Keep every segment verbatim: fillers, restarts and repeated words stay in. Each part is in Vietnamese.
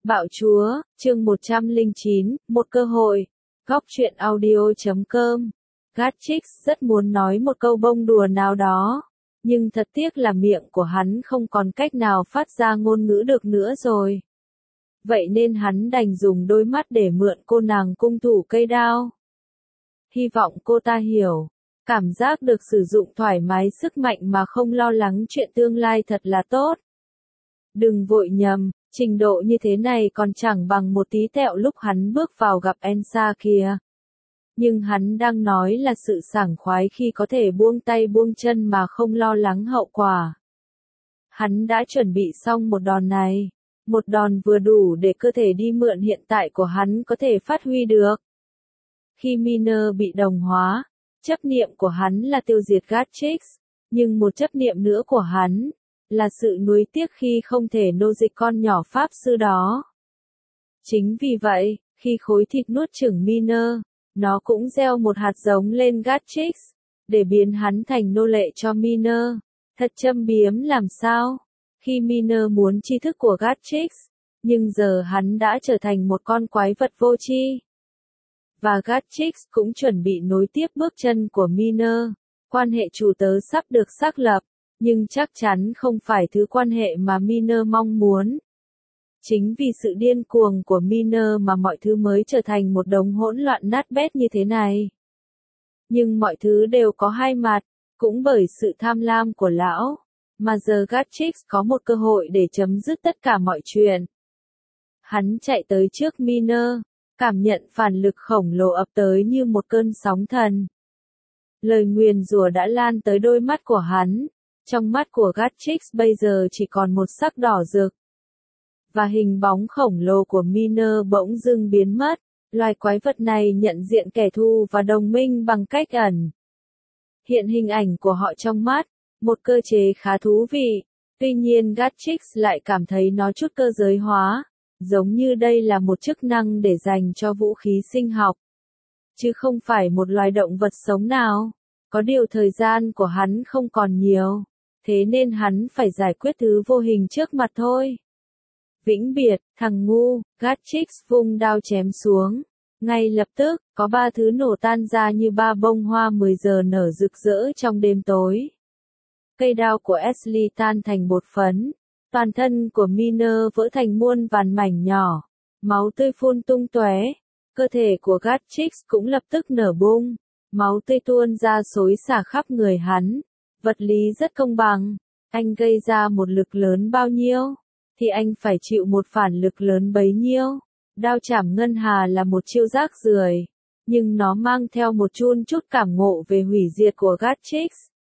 Bạo Chúa, chương một trăm lẻ chín, một cơ hội. Góc truyện audio chấm com. Gatchix rất muốn nói một câu bông đùa nào đó, nhưng thật tiếc là miệng của hắn không còn cách nào phát ra ngôn ngữ được nữa rồi. Vậy nên hắn đành dùng đôi mắt để mượn cô nàng cung thủ cây đao. Hy vọng cô ta hiểu, cảm giác được sử dụng thoải mái sức mạnh mà không lo lắng chuyện tương lai thật là tốt. Đừng vội nhầm, trình độ như thế này còn chẳng bằng một tí tẹo lúc hắn bước vào gặp Elsa kìa. Nhưng hắn đang nói là sự sảng khoái khi có thể buông tay buông chân mà không lo lắng hậu quả. Hắn đã chuẩn bị xong một đòn này, một đòn vừa đủ để cơ thể đi mượn hiện tại của hắn có thể phát huy được. Khi Miner bị đồng hóa, chấp niệm của hắn là tiêu diệt Gatchix, nhưng một chấp niệm nữa của hắn là sự nuối tiếc khi không thể nô dịch con nhỏ pháp sư đó. Chính vì vậy, khi khối thịt nuốt chửng Miner, nó cũng gieo một hạt giống lên Gatchix, để biến hắn thành nô lệ cho Miner. Thật châm biếm làm sao? Khi Miner muốn tri thức của Gatchix, nhưng giờ hắn đã trở thành một con quái vật vô tri. Và Gatchix cũng chuẩn bị nối tiếp bước chân của Miner. Quan hệ chủ tớ sắp được xác lập, nhưng chắc chắn không phải thứ quan hệ mà Miner mong muốn. Chính vì sự điên cuồng của Miner mà mọi thứ mới trở thành một đống hỗn loạn nát bét như thế này. Nhưng mọi thứ đều có hai mặt, cũng bởi sự tham lam của lão, mà giờ Gatchix có một cơ hội để chấm dứt tất cả mọi chuyện. Hắn chạy tới trước Miner, cảm nhận phản lực khổng lồ ập tới như một cơn sóng thần. Lời nguyền rủa đã lan tới đôi mắt của hắn. Trong mắt của Gatchix bây giờ chỉ còn một sắc đỏ rực. Và hình bóng khổng lồ của Miner bỗng dưng biến mất. Loài quái vật này nhận diện kẻ thù và đồng minh bằng cách ẩn hiện hình ảnh của họ trong mắt. Một cơ chế khá thú vị. Tuy nhiên Gatchix lại cảm thấy nó chút cơ giới hóa. Giống như đây là một chức năng để dành cho vũ khí sinh học. Chứ không phải một loài động vật sống nào. Có điều thời gian của hắn không còn nhiều. Thế nên hắn phải giải quyết thứ vô hình trước mặt thôi. Vĩnh biệt, thằng ngu, Gatchix vung đao chém xuống. Ngay lập tức, có ba thứ nổ tan ra như ba bông hoa mười giờ nở rực rỡ trong đêm tối. Cây đao của Ashley tan thành bột phấn. Toàn thân của Miner vỡ thành muôn vàn mảnh nhỏ. Máu tươi phun tung tóe. Cơ thể của Gatchix cũng lập tức nở bung. Máu tươi tuôn ra xối xả khắp người hắn. Vật lý rất công bằng. Anh gây ra một lực lớn bao nhiêu, thì anh phải chịu một phản lực lớn bấy nhiêu. Đao chảm ngân hà là một chiêu rác rưởi, nhưng nó mang theo một chun chút cảm ngộ về hủy diệt của Gatchix.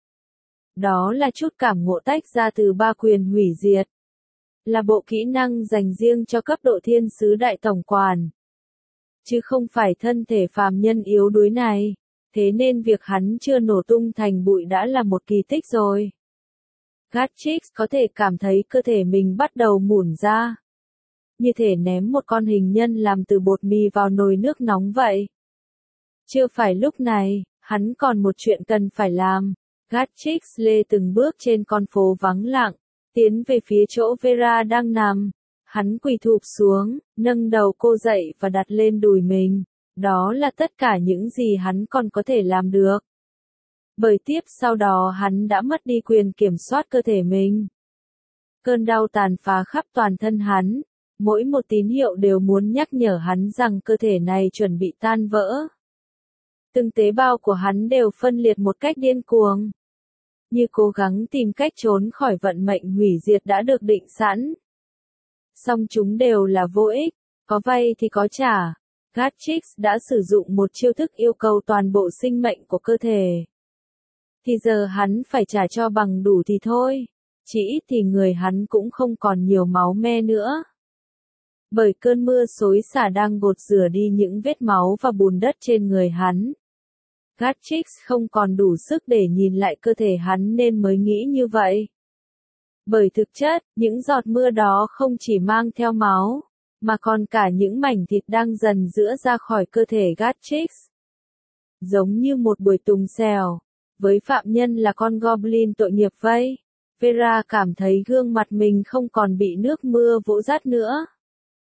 Đó là chút cảm ngộ tách ra từ ba quyền hủy diệt. Là bộ kỹ năng dành riêng cho cấp độ thiên sứ đại tổng quản. Chứ không phải thân thể phàm nhân yếu đuối này. Thế nên việc hắn chưa nổ tung thành bụi đã là một kỳ tích rồi. Gatchix có thể cảm thấy cơ thể mình bắt đầu mủn ra. Như thể ném một con hình nhân làm từ bột mì vào nồi nước nóng vậy. Chưa phải lúc này, hắn còn một chuyện cần phải làm. Gatchix lê từng bước trên con phố vắng lặng, tiến về phía chỗ Vera đang nằm. Hắn quỳ thụp xuống, nâng đầu cô dậy và đặt lên đùi mình. Đó là tất cả những gì hắn còn có thể làm được. Bởi tiếp sau đó hắn đã mất đi quyền kiểm soát cơ thể mình. Cơn đau tàn phá khắp toàn thân hắn. Mỗi một tín hiệu đều muốn nhắc nhở hắn rằng cơ thể này chuẩn bị tan vỡ. Từng tế bào của hắn đều phân liệt một cách điên cuồng. Như cố gắng tìm cách trốn khỏi vận mệnh hủy diệt đã được định sẵn. Song chúng đều là vô ích. Có vay thì có trả. Gatchix đã sử dụng một chiêu thức yêu cầu toàn bộ sinh mệnh của cơ thể. Thì giờ hắn phải trả cho bằng đủ thì thôi. Chỉ ít thì người hắn cũng không còn nhiều máu me nữa. Bởi cơn mưa xối xả đang gột rửa đi những vết máu và bùn đất trên người hắn. Gatchix không còn đủ sức để nhìn lại cơ thể hắn nên mới nghĩ như vậy. Bởi thực chất, những giọt mưa đó không chỉ mang theo máu, mà còn cả những mảnh thịt đang dần giũa ra khỏi cơ thể Gatchix. Giống như một buổi tùng xèo, với phạm nhân là con goblin tội nghiệp vây. Vera cảm thấy gương mặt mình không còn bị nước mưa vỗ rát nữa.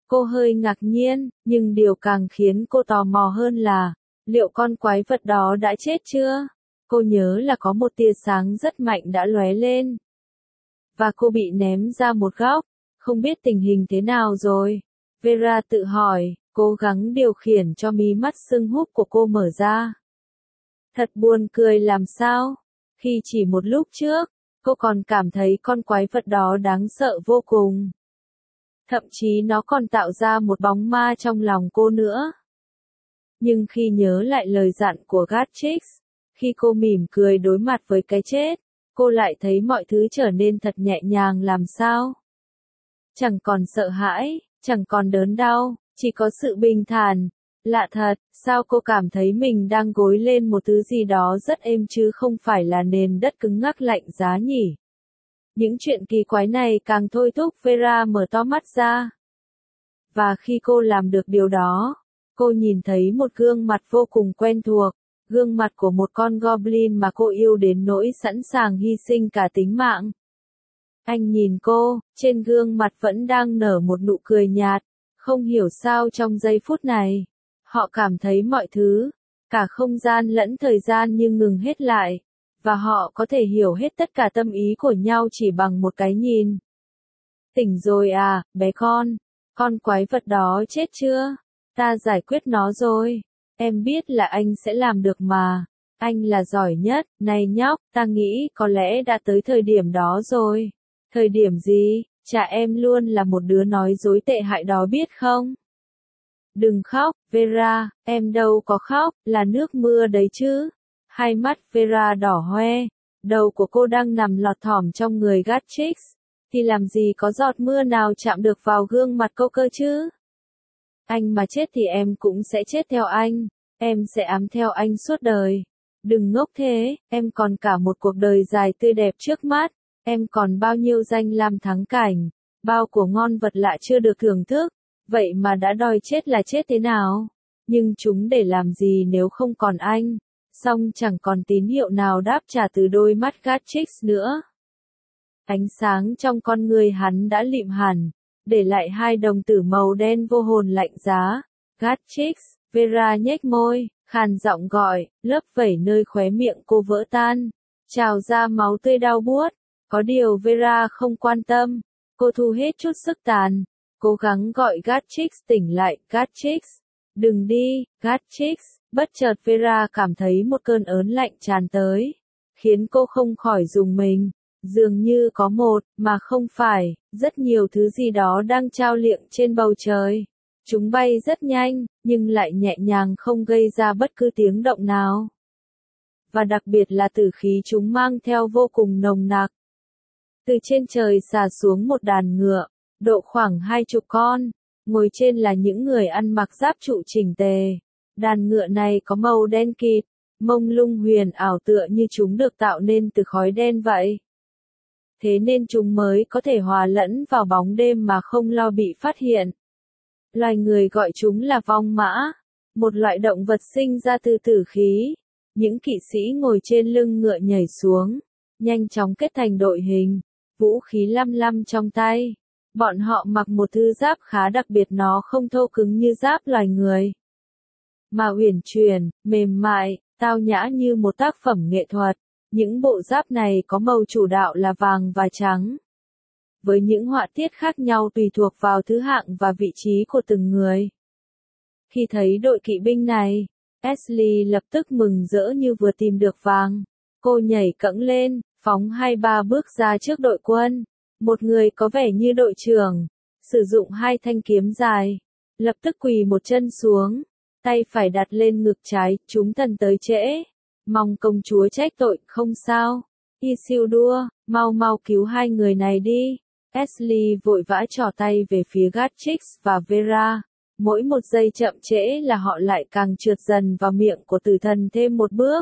Cô hơi ngạc nhiên, nhưng điều càng khiến cô tò mò hơn là, liệu con quái vật đó đã chết chưa? Cô nhớ là có một tia sáng rất mạnh đã lóe lên. Và cô bị ném ra một góc, không biết tình hình thế nào rồi. Vera tự hỏi, cố gắng điều khiển cho mí mắt sưng húp của cô mở ra. Thật buồn cười làm sao? Khi chỉ một lúc trước, cô còn cảm thấy con quái vật đó đáng sợ vô cùng. Thậm chí nó còn tạo ra một bóng ma trong lòng cô nữa. Nhưng khi nhớ lại lời dặn của Gatchix, khi cô mỉm cười đối mặt với cái chết, cô lại thấy mọi thứ trở nên thật nhẹ nhàng làm sao. Chẳng còn sợ hãi, chẳng còn đớn đau, chỉ có sự bình thản. Lạ thật, sao cô cảm thấy mình đang gối lên một thứ gì đó rất êm chứ không phải là nền đất cứng ngắc lạnh giá nhỉ? Những chuyện kỳ quái này càng thôi thúc Vera mở to mắt ra. Và khi cô làm được điều đó, cô nhìn thấy một gương mặt vô cùng quen thuộc, gương mặt của một con goblin mà cô yêu đến nỗi sẵn sàng hy sinh cả tính mạng. Anh nhìn cô, trên gương mặt vẫn đang nở một nụ cười nhạt, không hiểu sao trong giây phút này, họ cảm thấy mọi thứ, cả không gian lẫn thời gian như ngừng hết lại, và họ có thể hiểu hết tất cả tâm ý của nhau chỉ bằng một cái nhìn. Tỉnh rồi à, bé con, con quái vật đó chết chưa? Ta giải quyết nó rồi. Em biết là anh sẽ làm được mà. Anh là giỏi nhất, này nhóc, ta nghĩ có lẽ đã tới thời điểm đó rồi. Thời điểm gì? Chả em luôn là một đứa nói dối tệ hại đó biết không? Đừng khóc, Vera, em đâu có khóc, là nước mưa đấy chứ. Hai mắt Vera đỏ hoe, đầu của cô đang nằm lọt thỏm trong người Gatchix, thì làm gì có giọt mưa nào chạm được vào gương mặt cô cơ chứ? Anh mà chết thì em cũng sẽ chết theo anh, em sẽ ám theo anh suốt đời. Đừng ngốc thế, em còn cả một cuộc đời dài tươi đẹp trước mắt, em còn bao nhiêu danh lam thắng cảnh, bao của ngon vật lạ chưa được thưởng thức, vậy mà đã đòi chết là chết thế nào? Nhưng chúng để làm gì nếu không còn anh? Xong chẳng còn tín hiệu nào đáp trả từ đôi mắt Gatchix nữa. Ánh sáng trong con người hắn đã lịm hẳn, để lại hai đồng tử màu đen vô hồn lạnh giá. Gatchix, Vera nhếch môi, khàn giọng gọi, lớp vẩy nơi khóe miệng cô vỡ tan, trào ra máu tươi đau buốt. Có điều Vera không quan tâm, cô thu hết chút sức tàn, cố gắng gọi Gatchix tỉnh lại. Gatchix, đừng đi, Gatchix. Bất chợt Vera cảm thấy một cơn ớn lạnh tràn tới, khiến cô không khỏi rùng mình. Dường như có một, mà không phải, rất nhiều thứ gì đó đang trao liệng trên bầu trời. Chúng bay rất nhanh, nhưng lại nhẹ nhàng không gây ra bất cứ tiếng động nào. Và đặc biệt là tử khí chúng mang theo vô cùng nồng nặc. Từ trên trời xả xuống một đàn ngựa, độ khoảng hai chục con, ngồi trên là những người ăn mặc giáp trụ chỉnh tề. Đàn ngựa này có màu đen kịt, mông lung huyền ảo tựa như chúng được tạo nên từ khói đen vậy. Thế nên chúng mới có thể hòa lẫn vào bóng đêm mà không lo bị phát hiện. Loài người gọi chúng là vong mã, một loại động vật sinh ra từ tử khí. Những kỵ sĩ ngồi trên lưng ngựa nhảy xuống, nhanh chóng kết thành đội hình, vũ khí lăm lăm trong tay. Bọn họ mặc một thứ giáp khá đặc biệt, nó không thô cứng như giáp loài người, mà uyển chuyển, mềm mại, tao nhã như một tác phẩm nghệ thuật. Những bộ giáp này có màu chủ đạo là vàng và trắng, với những họa tiết khác nhau tùy thuộc vào thứ hạng và vị trí của từng người. Khi thấy đội kỵ binh này, Ashley lập tức mừng rỡ như vừa tìm được vàng. Cô nhảy cẫng lên, phóng hai ba bước ra trước đội quân. Một người có vẻ như đội trưởng, sử dụng hai thanh kiếm dài, lập tức quỳ một chân xuống, tay phải đặt lên ngực trái. Chúng thần tới trễ, mong công chúa trách tội. Không sao, Isildur, mau mau cứu hai người này đi. Ashley vội vã trỏ tay về phía Gatchix và Vera. Mỗi một giây chậm trễ là họ lại càng trượt dần vào miệng của tử thần thêm một bước.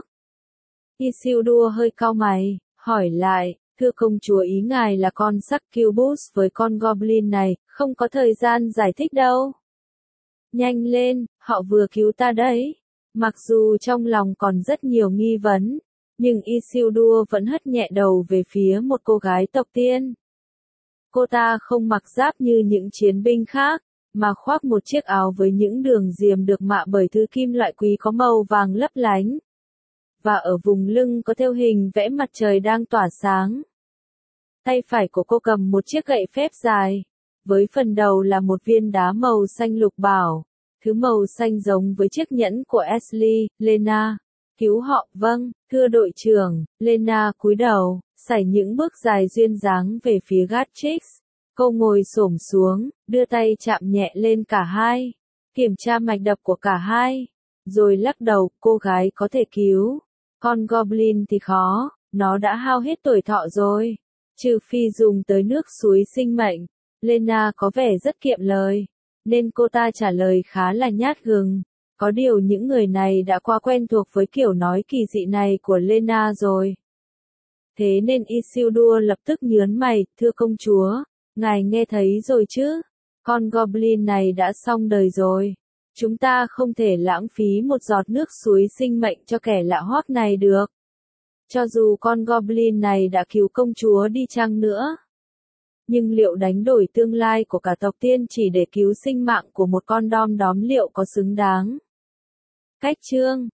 Isildur hơi cau mày, hỏi lại, thưa công chúa, ý ngài là con Succubus với con Goblin này, không có thời gian giải thích đâu. Nhanh lên, họ vừa cứu ta đấy. Mặc dù trong lòng còn rất nhiều nghi vấn, nhưng Isildur vẫn hất nhẹ đầu về phía một cô gái tộc tiên. Cô ta không mặc giáp như những chiến binh khác, mà khoác một chiếc áo với những đường diềm được mạ bởi thứ kim loại quý có màu vàng lấp lánh. Và ở vùng lưng có thêu hình vẽ mặt trời đang tỏa sáng. Tay phải của cô cầm một chiếc gậy phép dài, với phần đầu là một viên đá màu xanh lục bảo, thứ màu xanh giống với chiếc nhẫn của Ashley. Lena, cứu họ. Vâng, thưa đội trưởng. Lena cúi đầu, sải những bước dài duyên dáng về phía Gatchix. Cô ngồi xổm xuống, đưa tay chạm nhẹ lên cả hai, kiểm tra mạch đập của cả hai, rồi lắc đầu. Cô gái có thể cứu, con Goblin thì khó, nó đã hao hết tuổi thọ rồi, trừ phi dùng tới nước suối sinh mệnh. Lena có vẻ rất kiệm lời, nên cô ta trả lời khá là nhát gừng. Có điều những người này đã quá quen thuộc với kiểu nói kỳ dị này của Lena rồi. Thế nên Isildur lập tức nhớn mày. Thưa công chúa, ngài nghe thấy rồi chứ? Con Goblin này đã xong đời rồi. Chúng ta không thể lãng phí một giọt nước suối sinh mệnh cho kẻ lạ hoắc này được. Cho dù con Goblin này đã cứu công chúa đi chăng nữa. Nhưng liệu đánh đổi tương lai của cả tộc tiên chỉ để cứu sinh mạng của một con đom đóm liệu có xứng đáng? Cách chương